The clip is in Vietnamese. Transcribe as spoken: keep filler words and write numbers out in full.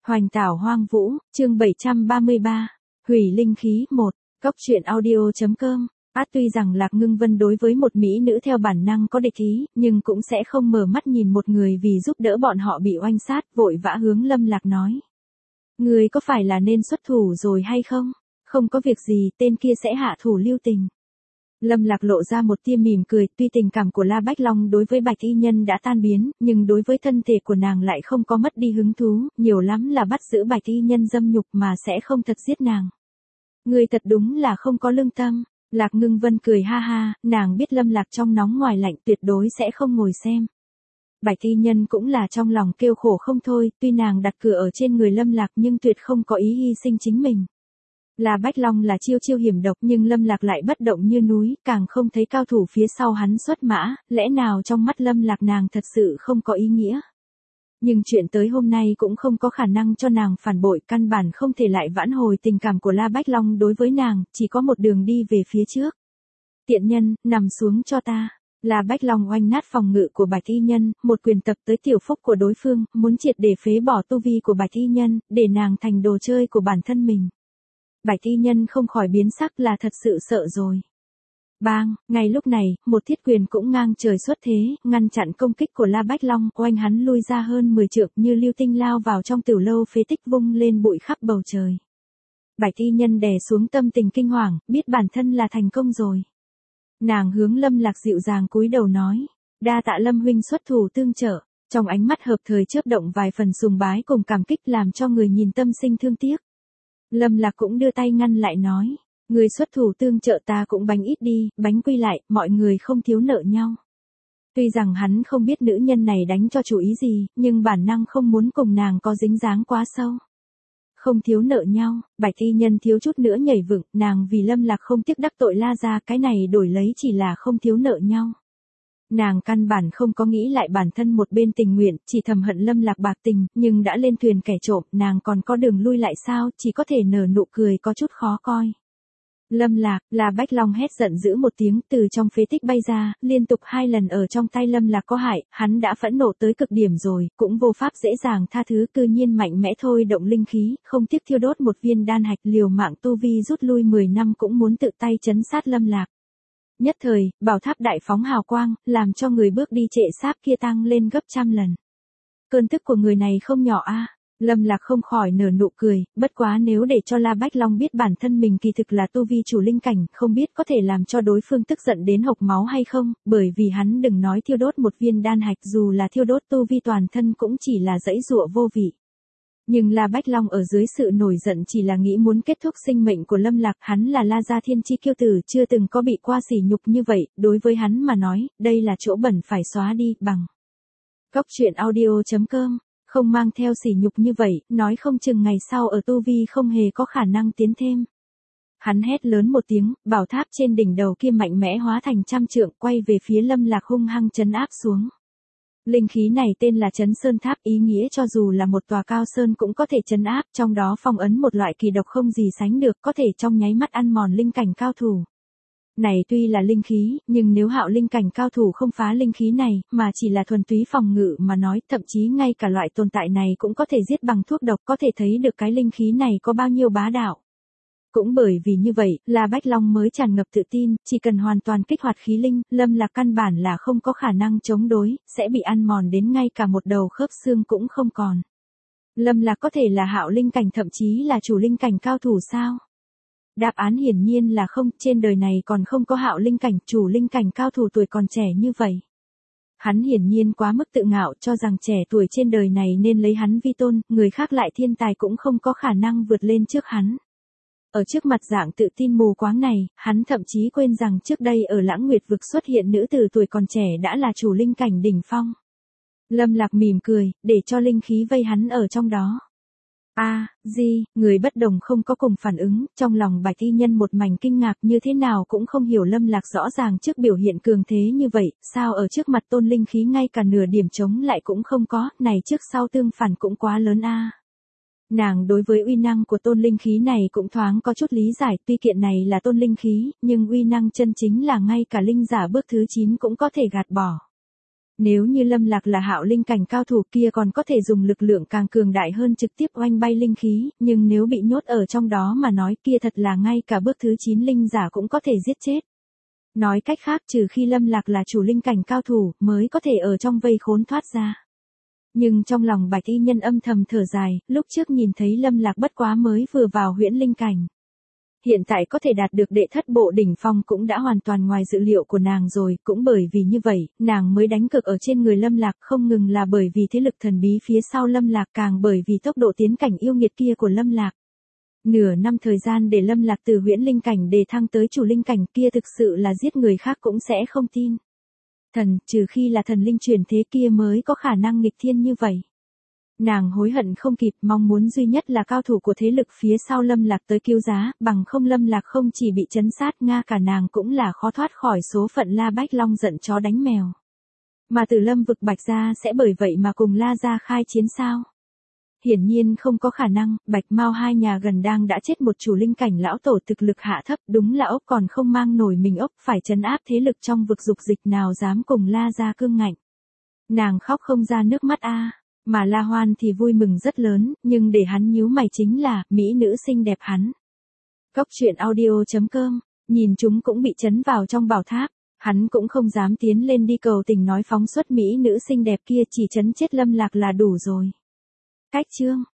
Hoành tảo hoang vũ, chương bảy trăm ba mươi ba, hủy linh khí một, cốc truyện audio.com. Át tuy rằng Lạc Ngưng Vân đối với một mỹ nữ theo bản năng có địch ý, nhưng cũng sẽ không mở mắt nhìn một người vì giúp đỡ bọn họ bị oanh sát, vội vã hướng Lâm Lạc nói. Người có phải là nên xuất thủ rồi hay không? Không có việc gì, tên kia sẽ hạ thủ lưu tình. Lâm Lạc lộ ra một tia mỉm cười, tuy tình cảm của La Bách Long đối với Bạch Y Nhân đã tan biến, nhưng đối với thân thể của nàng lại không có mất đi hứng thú, nhiều lắm là bắt giữ Bạch Y Nhân dâm nhục mà sẽ không thật giết nàng. Người thật đúng là không có lương tâm. Lạc Ngưng Vân cười ha ha, nàng biết Lâm Lạc trong nóng ngoài lạnh tuyệt đối sẽ không ngồi xem. Bạch Y Nhân cũng là trong lòng kêu khổ không thôi, tuy nàng đặt cửa ở trên người Lâm Lạc nhưng tuyệt không có ý hy sinh chính mình. La Bách Long là chiêu chiêu hiểm độc nhưng Lâm Lạc lại bất động như núi, càng không thấy cao thủ phía sau hắn xuất mã, lẽ nào trong mắt Lâm Lạc nàng thật sự không có ý nghĩa. Nhưng chuyện tới hôm nay cũng không có khả năng cho nàng phản bội, căn bản không thể lại vãn hồi tình cảm của La Bách Long đối với nàng, chỉ có một đường đi về phía trước. Tiện nhân, nằm xuống cho ta. La Bách Long oanh nát phòng ngự của Bạch Y Nhân, một quyền tập tới tiểu phúc của đối phương, muốn triệt để phế bỏ tu vi của Bạch Y Nhân, để nàng thành đồ chơi của bản thân mình. Bạch Y Nhân không khỏi biến sắc, là thật sự sợ rồi. Bang, ngay lúc này, một thiết quyền cũng ngang trời xuất thế, ngăn chặn công kích của La Bách Long, oanh hắn lui ra hơn mười trượng như lưu tinh lao vào trong tiểu lâu phế tích vung lên bụi khắp bầu trời. Bạch Y Nhân đè xuống tâm tình kinh hoàng, biết bản thân là thành công rồi. Nàng hướng Lâm Lạc dịu dàng cúi đầu nói, đa tạ Lâm huynh xuất thủ tương trợ, trong ánh mắt hợp thời chớp động vài phần sùng bái cùng cảm kích làm cho người nhìn tâm sinh thương tiếc. Lâm Lạc cũng đưa tay ngăn lại nói, người xuất thủ tương trợ ta cũng bánh ít đi, bánh quy lại, mọi người không thiếu nợ nhau. Tuy rằng hắn không biết nữ nhân này đánh cho chủ ý gì, nhưng bản năng không muốn cùng nàng có dính dáng quá sâu. Không thiếu nợ nhau, Bạch Y Nhân thiếu chút nữa nhảy vựng, nàng vì Lâm Lạc không tiếc đắc tội La gia, cái này đổi lấy chỉ là không thiếu nợ nhau. Nàng căn bản không có nghĩ lại bản thân một bên tình nguyện, chỉ thầm hận Lâm Lạc bạc tình, nhưng đã lên thuyền kẻ trộm, nàng còn có đường lui lại sao, chỉ có thể nở nụ cười có chút khó coi. Lâm Lạc, là Bách Long hét giận dữ một tiếng, từ trong phế tích bay ra, liên tục hai lần ở trong tay Lâm Lạc có hại, hắn đã phẫn nộ tới cực điểm rồi, cũng vô pháp dễ dàng tha thứ, cư nhiên mạnh mẽ thôi động linh khí, không tiếc thiêu đốt một viên đan hạch, liều mạng tu vi rút lui mười năm cũng muốn tự tay trấn sát Lâm Lạc. Nhất thời, bảo tháp đại phóng hào quang, làm cho người bước đi trệ sáp kia tăng lên gấp trăm lần. Cơn tức của người này không nhỏ a. Lâm Lạc không khỏi nở nụ cười, bất quá nếu để cho La Bách Long biết bản thân mình kỳ thực là tu vi chủ linh cảnh, không biết có thể làm cho đối phương tức giận đến hộc máu hay không, bởi vì hắn đừng nói thiêu đốt một viên đan hạch, dù là thiêu đốt tu vi toàn thân cũng chỉ là dãy dụa vô vị. Nhưng La Bách Long ở dưới sự nổi giận chỉ là nghĩ muốn kết thúc sinh mệnh của Lâm Lạc, hắn là La gia thiên chi kiêu tử, chưa từng có bị qua sỉ nhục như vậy, đối với hắn mà nói, đây là chỗ bẩn phải xóa đi, bằng. Cốc truyện audio.com. Không mang theo sỉ nhục như vậy, nói không chừng ngày sau ở tu vi không hề có khả năng tiến thêm. Hắn hét lớn một tiếng, bảo tháp trên đỉnh đầu kia mạnh mẽ hóa thành trăm trượng, quay về phía Lâm Lạc hung hăng trấn áp xuống. Linh khí này tên là Trấn Sơn Tháp, ý nghĩa cho dù là một tòa cao sơn cũng có thể trấn áp, trong đó phong ấn một loại kỳ độc không gì sánh được, có thể trong nháy mắt ăn mòn linh cảnh cao thủ. Này tuy là linh khí, nhưng nếu hạo linh cảnh cao thủ không phá linh khí này, mà chỉ là thuần túy phòng ngự mà nói, thậm chí ngay cả loại tồn tại này cũng có thể giết bằng thuốc độc, có thể thấy được cái linh khí này có bao nhiêu bá đạo. Cũng bởi vì như vậy, La Bách Long mới tràn ngập tự tin, chỉ cần hoàn toàn kích hoạt khí linh, Lâm Lạc căn bản là không có khả năng chống đối, sẽ bị ăn mòn đến ngay cả một đầu khớp xương cũng không còn. Lâm Lạc có thể là hạo linh cảnh, thậm chí là chủ linh cảnh cao thủ sao? Đáp án hiển nhiên là không, trên đời này còn không có hạo linh cảnh, chủ linh cảnh cao thủ tuổi còn trẻ như vậy. Hắn hiển nhiên quá mức tự ngạo, cho rằng trẻ tuổi trên đời này nên lấy hắn vi tôn, người khác lại thiên tài cũng không có khả năng vượt lên trước hắn. Ở trước mặt dạng tự tin mù quáng này, hắn thậm chí quên rằng trước đây ở Lãng Nguyệt vực xuất hiện nữ tử tuổi còn trẻ đã là chủ linh cảnh đỉnh phong. Lâm Lạc mỉm cười, để cho linh khí vây hắn ở trong đó. A, à, gì, người bất đồng không có cùng phản ứng, trong lòng Bạch Y Nhân một mảnh kinh ngạc, như thế nào cũng không hiểu Lâm Lạc rõ ràng trước biểu hiện cường thế như vậy, sao ở trước mặt tôn linh khí ngay cả nửa điểm chống lại cũng không có, này trước sau tương phản cũng quá lớn a. À. Nàng đối với uy năng của tôn linh khí này cũng thoáng có chút lý giải, tuy kiện này là tôn linh khí, nhưng uy năng chân chính là ngay cả linh giả bước thứ chín cũng có thể gạt bỏ. Nếu như Lâm Lạc là Hạo linh cảnh cao thủ kia còn có thể dùng lực lượng càng cường đại hơn trực tiếp oanh bay linh khí, nhưng nếu bị nhốt ở trong đó mà nói kia thật là ngay cả bước thứ chín linh giả cũng có thể giết chết. Nói cách khác trừ khi Lâm Lạc là chủ linh cảnh cao thủ mới có thể ở trong vây khốn thoát ra. Nhưng trong lòng Bạch Y Nhân âm thầm thở dài, lúc trước nhìn thấy Lâm Lạc bất quá mới vừa vào huyễn linh cảnh. Hiện tại có thể đạt được đệ thất bộ đỉnh phong cũng đã hoàn toàn ngoài dự liệu của nàng rồi, cũng bởi vì như vậy, nàng mới đánh cược ở trên người Lâm Lạc, không ngừng là bởi vì thế lực thần bí phía sau Lâm Lạc, càng bởi vì tốc độ tiến cảnh yêu nghiệt kia của Lâm Lạc. Nửa năm thời gian để Lâm Lạc từ huyễn linh cảnh đề thăng tới chủ linh cảnh kia thực sự là giết người khác cũng sẽ không tin. Thần, trừ khi là thần linh truyền thế kia mới có khả năng nghịch thiên như vậy. Nàng hối hận không kịp, mong muốn duy nhất là cao thủ của thế lực phía sau Lâm Lạc tới cứu giá, bằng không Lâm Lạc không chỉ bị trấn sát, nga cả nàng cũng là khó thoát khỏi số phận La Bách Long giận chó đánh mèo. Mà từ Lâm vực Bạch gia sẽ bởi vậy mà cùng La gia khai chiến sao? Hiển nhiên không có khả năng, Bạch Mao hai nhà gần đang đã chết một chủ linh cảnh lão tổ thực lực hạ thấp, đúng là ốc còn không mang nổi mình ốc, phải trấn áp thế lực trong vực dục dịch nào dám cùng La gia cương ngạnh. Nàng khóc không ra nước mắt a. Mà La Hoan thì vui mừng rất lớn, nhưng để hắn nhíu mày chính là, mỹ nữ xinh đẹp hắn. Cốc truyện audio chấm com, nhìn chúng cũng bị trấn vào trong bảo tháp, hắn cũng không dám tiến lên đi cầu tình nói phóng xuất mỹ nữ xinh đẹp kia, chỉ trấn chết Lâm Lạc là đủ rồi. Cách chương